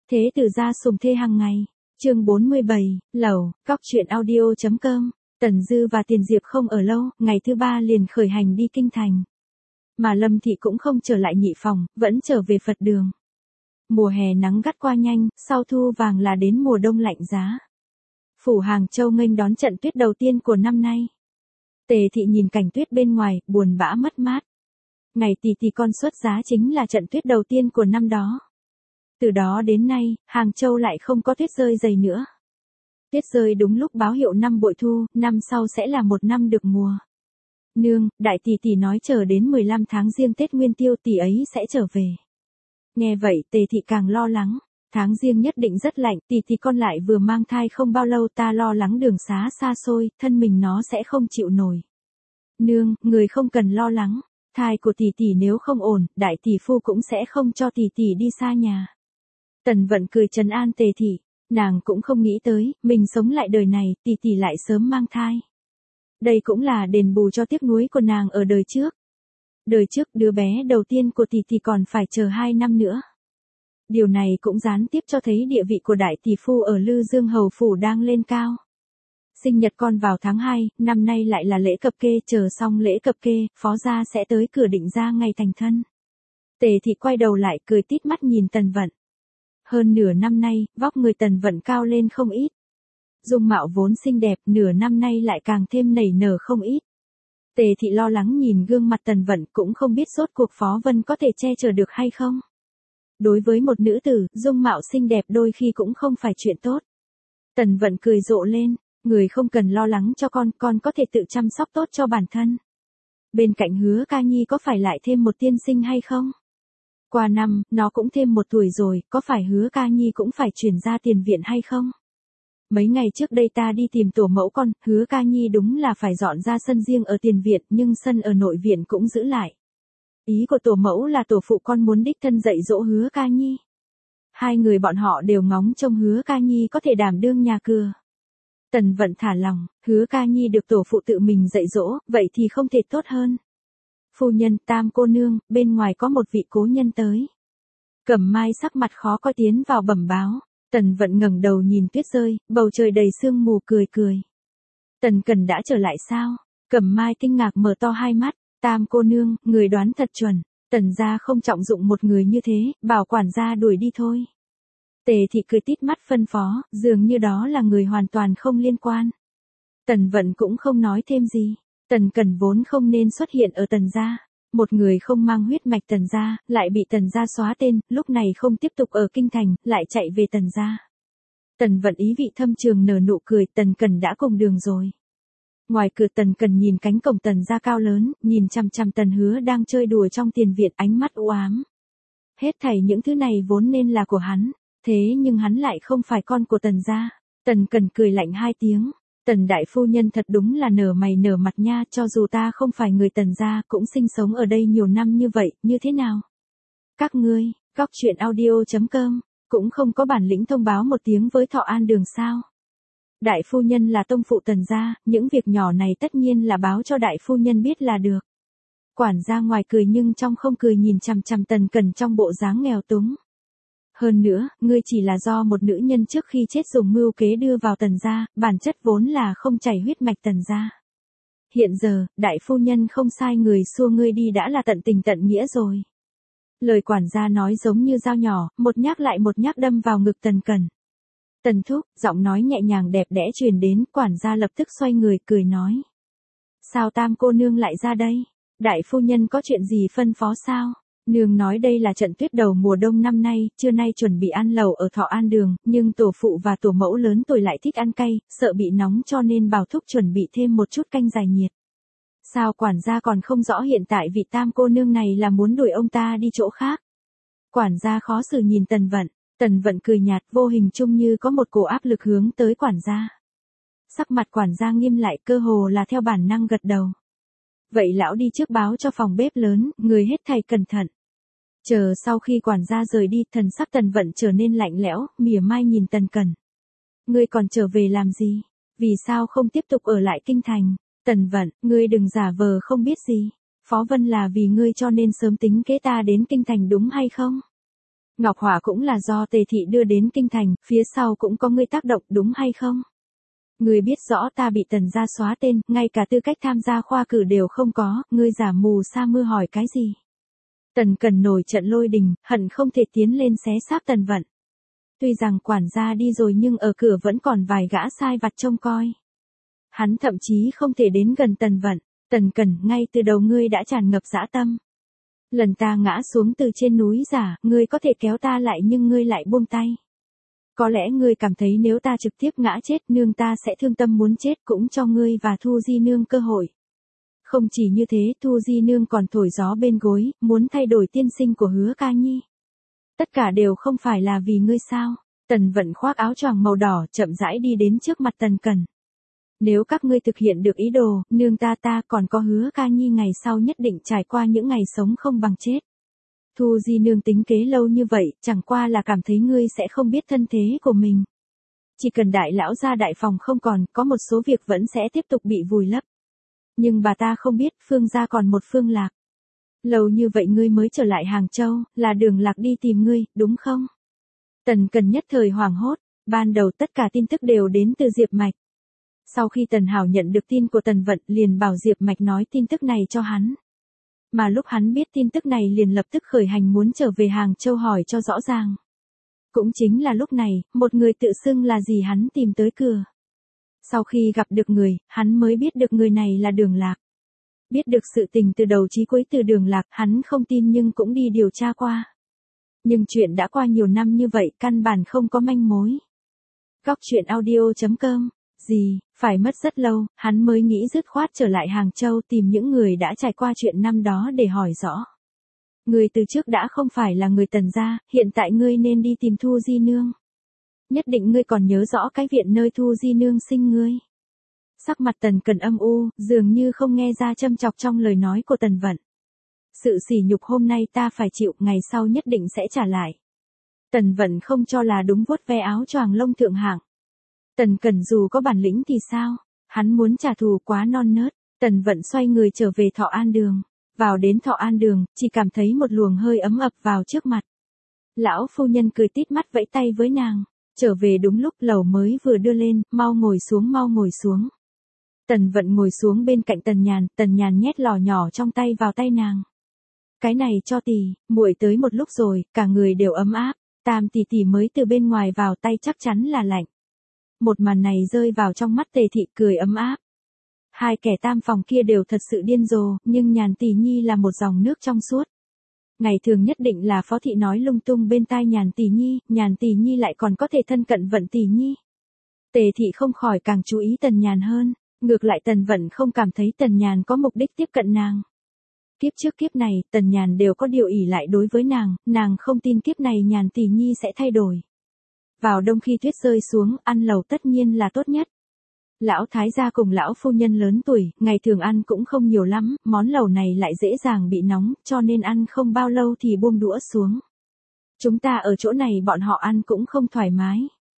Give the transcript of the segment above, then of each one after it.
Thế tử gia sùng thê hàng ngày. Chương 47, lẩu, cóc truyện audio.com. Tần Dư và Tiền Diệp không ở lâu, ngày thứ ba liền khởi hành đi kinh thành. Mà Lâm Thị cũng không trở lại nhị phòng, vẫn trở về Phật đường. Mùa hè nắng gắt qua nhanh, sau thu vàng là đến mùa đông lạnh giá. Phủ Hàng Châu nghênh đón trận tuyết đầu tiên của năm nay. Tề Thị nhìn cảnh tuyết bên ngoài, buồn bã mất mát. Ngày tỷ con xuất giá chính là trận tuyết đầu tiên của năm đó. Từ đó đến nay, Hàng Châu lại không có tuyết rơi dày nữa. Tuyết rơi đúng lúc báo hiệu năm bội thu, năm sau sẽ là một năm được mùa. Nương, đại tỷ nói chờ đến 15 tháng Giêng Tết Nguyên Tiêu tỷ ấy sẽ trở về. Nghe vậy Tề Thị càng lo lắng. Tháng Giêng nhất định rất lạnh, tỷ con lại vừa mang thai không bao lâu, ta lo lắng đường xá xa xôi, thân mình nó sẽ không chịu nổi. Nương, người không cần lo lắng. Thai của tỷ nếu không ổn, đại tỷ phu cũng sẽ không cho tỷ đi xa nhà. Tần Vận cười trấn an Tề Thị, nàng cũng không nghĩ tới, mình sống lại đời này, tỷ lại sớm mang thai. Đây cũng là đền bù cho tiếc nuối của nàng ở đời trước. Đời trước đứa bé đầu tiên của tỷ còn phải chờ 2 năm nữa. Điều này cũng gián tiếp cho thấy địa vị của đại tỷ phu ở Lư Dương Hầu Phủ đang lên cao. Sinh nhật con vào tháng 2, năm nay lại là lễ cập kê, chờ xong lễ cập kê, phó gia sẽ tới cửa định ra ngày thành thân. Tề Thị quay đầu lại cười tít mắt nhìn Tần Vận. Hơn nửa năm nay, vóc người Tần Vận cao lên không ít. Dung mạo vốn xinh đẹp, nửa năm nay lại càng thêm nảy nở không ít. Tề Thị lo lắng nhìn gương mặt Tần Vận, cũng không biết rốt cuộc Phó Vân có thể che chở được hay không. Đối với một nữ tử, dung mạo xinh đẹp đôi khi cũng không phải chuyện tốt. Tần Vận cười rộ lên, người không cần lo lắng cho con có thể tự chăm sóc tốt cho bản thân. Bên cạnh Hứa Ca Nhi có phải lại thêm một tiên sinh hay không? Qua năm, nó cũng thêm 1 tuổi rồi, có phải Hứa Ca Nhi cũng phải chuyển ra tiền viện hay không? Mấy ngày trước đây ta đi tìm tổ mẫu con, Hứa Ca Nhi đúng là phải dọn ra sân riêng ở tiền viện, nhưng sân ở nội viện cũng giữ lại. Ý của tổ mẫu là tổ phụ con muốn đích thân dạy dỗ Hứa Ca Nhi. Hai người bọn họ đều ngóng trông Hứa Ca Nhi có thể đảm đương nhà cửa. Tần Vận thả lòng, Hứa Ca Nhi được tổ phụ tự mình dạy dỗ, vậy thì không thể tốt hơn. Phu nhân, Tam cô nương, bên ngoài có một vị cố nhân tới. Cẩm Mai sắc mặt khó coi tiến vào bẩm báo. Tần Vận ngẩng đầu nhìn tuyết rơi, bầu trời đầy sương mù cười. Tần Cần đã trở lại sao? Cẩm Mai kinh ngạc mở to hai mắt. Tam cô nương, người đoán thật chuẩn. Tần gia không trọng dụng một người như thế, bảo quản gia đuổi đi thôi. Tề Thị cười tít mắt phân phó, dường như đó là người hoàn toàn không liên quan. Tần Vận cũng không nói thêm gì. Tần Cần vốn không nên xuất hiện ở Tần gia. Một người không mang huyết mạch Tần gia, lại bị Tần gia xóa tên, lúc này không tiếp tục ở kinh thành, lại chạy về Tần gia. Tần Vận ý vị thâm trường nở nụ cười, Tần Cần đã cùng đường rồi. Ngoài cửa Tần Cần nhìn cánh cổng Tần gia cao lớn, nhìn chằm chằm Tần Hứa đang chơi đùa trong tiền viện, ánh mắt u ám. Hết thảy những thứ này vốn nên là của hắn, thế nhưng hắn lại không phải con của Tần gia. Tần Cần cười lạnh 2 tiếng. Tần đại phu nhân thật đúng là nở mày nở mặt nha, cho dù ta không phải người Tần gia, cũng sinh sống ở đây nhiều năm như vậy, như thế nào? Các ngươi, cóc truyện audio.com, cũng không có bản lĩnh thông báo một tiếng với Thọ An Đường sao? Đại phu nhân là tông phụ Tần gia, những việc nhỏ này tất nhiên là báo cho đại phu nhân biết là được. Quản gia ngoài cười nhưng trong không cười nhìn chằm chằm Tần Cần trong bộ dáng nghèo túng. Hơn nữa, ngươi chỉ là do một nữ nhân trước khi chết dùng mưu kế đưa vào Tần gia, bản chất vốn là không chảy huyết mạch Tần gia. Hiện giờ, đại phu nhân không sai người xua ngươi đi đã là tận tình tận nghĩa rồi. Lời quản gia nói giống như dao nhỏ, một nhát lại một nhát đâm vào ngực Tần Cần. Tần thúc, giọng nói nhẹ nhàng đẹp đẽ truyền đến, quản gia lập tức xoay người cười nói. Sao Tam cô nương lại ra đây? Đại phu nhân có chuyện gì phân phó sao? Nương nói đây là trận tuyết đầu mùa đông năm nay, trưa nay chuẩn bị ăn lẩu ở Thọ An Đường, nhưng tổ phụ và tổ mẫu lớn tuổi lại thích ăn cay, sợ bị nóng cho nên bảo thúc chuẩn bị thêm một chút canh giải nhiệt. Sao quản gia còn không rõ hiện tại vị Tam cô nương này là muốn đuổi ông ta đi chỗ khác? Quản gia khó xử nhìn Tần Vận. Tần Vận cười nhạt, vô hình chung như có một cổ áp lực hướng tới quản gia. Sắc mặt quản gia nghiêm lại, cơ hồ là theo bản năng gật đầu. Vậy lão đi trước báo cho phòng bếp lớn, người hết thảy cẩn thận. Chờ sau khi quản gia rời đi, thần sắc Tần Vận trở nên lạnh lẽo, mỉa mai nhìn Tần Cần. Ngươi còn trở về làm gì? Vì sao không tiếp tục ở lại kinh thành? Tần Vận, ngươi đừng giả vờ không biết gì. Phó Vân là vì ngươi cho nên sớm tính kế ta đến kinh thành đúng hay không? Ngọc Hỏa cũng là do Tề thị đưa đến kinh thành, phía sau cũng có ngươi tác động đúng hay không? Ngươi biết rõ ta bị Tần gia xóa tên, ngay cả tư cách tham gia khoa cử đều không có, ngươi giả mù sa mưa hỏi cái gì? Tần Cẩn nổi trận lôi đình, hận không thể tiến lên xé xác Tần Vận. Tuy rằng quản gia đi rồi nhưng ở cửa vẫn còn vài gã sai vặt trông coi. Hắn thậm chí không thể đến gần Tần Vận. Tần Cẩn, ngay từ đầu ngươi đã tràn ngập dã tâm. Lần ta ngã xuống từ trên núi giả, ngươi có thể kéo ta lại nhưng ngươi lại buông tay. Có lẽ ngươi cảm thấy nếu ta trực tiếp ngã chết nương ta sẽ thương tâm muốn chết, cũng cho ngươi và Thu Di nương cơ hội. Không chỉ như thế, Thu Di nương còn thổi gió bên gối, muốn thay đổi tiên sinh của Hứa Ca Nhi. Tất cả đều không phải là vì ngươi sao? Tần Vận khoác áo choàng màu đỏ chậm rãi đi đến trước mặt Tần Cẩn. Nếu các ngươi thực hiện được ý đồ, nương ta còn có Hứa Ca Nhi ngày sau nhất định trải qua những ngày sống không bằng chết. Thu Di nương tính kế lâu như vậy, chẳng qua là cảm thấy ngươi sẽ không biết thân thế của mình. Chỉ cần đại lão gia đại phòng không còn, có một số việc vẫn sẽ tiếp tục bị vùi lấp. Nhưng bà ta không biết, Phương gia còn một Phương Lạc. Lâu như vậy ngươi mới trở lại Hàng Châu, là Đường Lạc đi tìm ngươi, đúng không? Tần Cẩn nhất thời hoảng hốt, ban đầu tất cả tin tức đều đến từ Diệp Mạch. Sau khi Tần Hảo nhận được tin của Tần Vận liền bảo Diệp Mạch nói tin tức này cho hắn. Mà lúc hắn biết tin tức này liền lập tức khởi hành muốn trở về Hàng Châu hỏi cho rõ ràng. Cũng chính là lúc này, một người tự xưng là gì hắn tìm tới cửa. Sau khi gặp được người, hắn mới biết được người này là Đường Lạc. Biết được sự tình từ đầu chí cuối từ Đường Lạc, hắn không tin nhưng cũng đi điều tra qua. Nhưng chuyện đã qua nhiều năm như vậy, căn bản không có manh mối. Góc truyện audio.com. Gì, phải mất rất lâu, hắn mới nghĩ dứt khoát trở lại Hàng Châu tìm những người đã trải qua chuyện năm đó để hỏi rõ. Người từ trước đã không phải là người Tần gia, hiện tại ngươi nên đi tìm Thu Di nương. Nhất định ngươi còn nhớ rõ cái viện nơi Thu Di nương sinh ngươi. Sắc mặt Tần Cẩn âm u, dường như không nghe ra châm chọc trong lời nói của Tần Vận. Sự sỉ nhục hôm nay ta phải chịu, ngày sau nhất định sẽ trả lại. Tần Vận không cho là đúng, vuốt ve áo choàng lông thượng hạng. Tần Cẩn dù có bản lĩnh thì sao? Hắn muốn trả thù quá non nớt. Tần Vận xoay người trở về Thọ An Đường. Vào đến Thọ An Đường, chỉ cảm thấy một luồng hơi ấm ập vào trước mặt. Lão phu nhân cười tít mắt vẫy tay với nàng. Trở về đúng lúc, lẩu mới vừa đưa lên, mau ngồi xuống mau ngồi xuống. Tần Vận ngồi xuống bên cạnh Tần Nhàn nhét lò nhỏ trong tay vào tay nàng. Cái này cho tỷ, muội tới một lúc rồi, cả người đều ấm áp. Tam tỷ tỷ mới từ bên ngoài vào, tay chắc chắn là lạnh. Một màn này rơi vào trong mắt Tề thị, cười ấm áp. Hai kẻ tam phòng kia đều thật sự điên rồ, nhưng Nhàn tỷ nhi là một dòng nước trong suốt. Ngày thường nhất định là Phó thị nói lung tung bên tai Nhàn tỷ nhi lại còn có thể thân cận Vận tỷ nhi. Tề thị không khỏi càng chú ý Tần Nhàn hơn, ngược lại Tần Vận không cảm thấy Tần Nhàn có mục đích tiếp cận nàng. Kiếp trước kiếp này, Tần Nhàn đều có điều ỷ lại đối với nàng không tin kiếp này Nhàn tỷ nhi sẽ thay đổi. Vào đông khi tuyết rơi xuống, ăn lẩu tất nhiên là tốt nhất. Lão thái gia cùng lão phu nhân lớn tuổi, ngày thường ăn cũng không nhiều lắm, món lẩu này lại dễ dàng bị nóng, cho nên ăn không bao lâu thì buông đũa xuống. Chúng ta ở chỗ này bọn họ ăn cũng không thoải mái.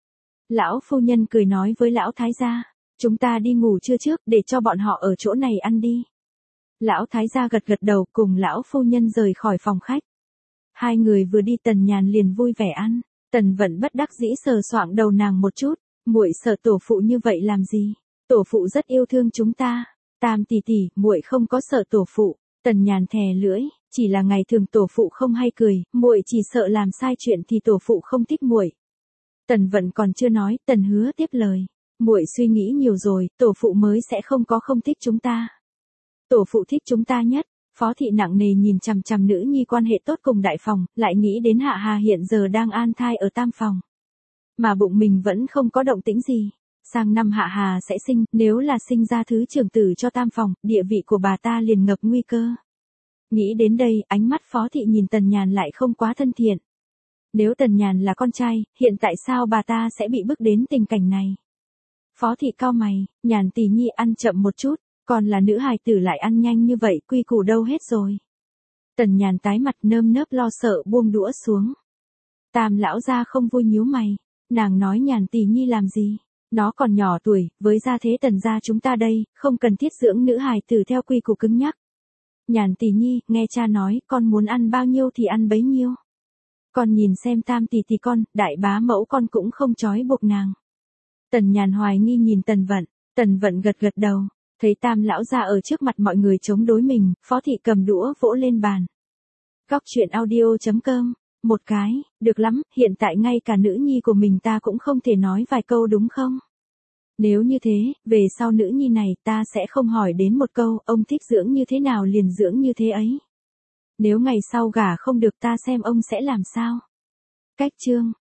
Lão phu nhân cười nói với lão thái gia, chúng ta đi ngủ trưa trước để cho bọn họ ở chỗ này ăn đi. Lão thái gia gật gật đầu cùng lão phu nhân rời khỏi phòng khách. Hai người vừa đi Tần Nhàn liền vui vẻ ăn. Tần Vận bất đắc dĩ sờ soạng đầu nàng một chút, muội sợ tổ phụ như vậy làm gì? Tổ phụ rất yêu thương chúng ta. Tam tỷ tỷ, muội không có sợ tổ phụ. Tần Nhàn thè lưỡi, chỉ là ngày thường tổ phụ không hay cười, muội chỉ sợ làm sai chuyện thì tổ phụ không thích muội. Tần Vận còn chưa nói, Tần Hứa tiếp lời, muội suy nghĩ nhiều rồi, tổ phụ mới sẽ không thích chúng ta. Tổ phụ thích chúng ta nhất. Phó thị nặng nề nhìn chằm chằm nữ nhi quan hệ tốt cùng đại phòng, lại nghĩ đến Hạ Hà hiện giờ đang an thai ở tam phòng. Mà bụng mình vẫn không có động tĩnh gì. Sang năm Hạ Hà sẽ sinh, nếu là sinh ra thứ trưởng tử cho tam phòng, địa vị của bà ta liền ngập nguy cơ. Nghĩ đến đây, ánh mắt Phó thị nhìn Tần Nhàn lại không quá thân thiện. Nếu Tần Nhàn là con trai, hiện tại sao bà ta sẽ bị bức đến tình cảnh này? Phó thị cau mày, Nhàn tỷ nhi ăn chậm một chút. Còn là nữ hài tử lại ăn nhanh như vậy, quy củ đâu hết rồi. Tần Nhàn tái mặt nơm nớp lo sợ buông đũa xuống. Tam lão gia không vui nhíu mày. Nàng nói Nhàn tỷ nhi làm gì? Nó còn nhỏ tuổi, với gia thế Tần gia chúng ta đây, không cần thiết dưỡng nữ hài tử theo quy củ cứng nhắc. Nhàn tỷ nhi, nghe cha nói, con muốn ăn bao nhiêu thì ăn bấy nhiêu. Con nhìn xem Tam tỷ tỷ con, đại bá mẫu con cũng không trói buộc nàng. Tần Nhàn hoài nghi nhìn Tần Vận gật gật đầu, thấy Tam lão gia ở trước mặt mọi người chống đối mình, Phó thị cầm đũa vỗ lên bàn. Góc chuyện audio.com, một cái, được lắm, hiện tại ngay cả nữ nhi của mình ta cũng không thể nói vài câu đúng không? Nếu như thế, về sau nữ nhi này ta sẽ không hỏi đến một câu, ông thích dưỡng như thế nào liền dưỡng như thế ấy. Nếu ngày sau gả không được ta xem ông sẽ làm sao? Cách chương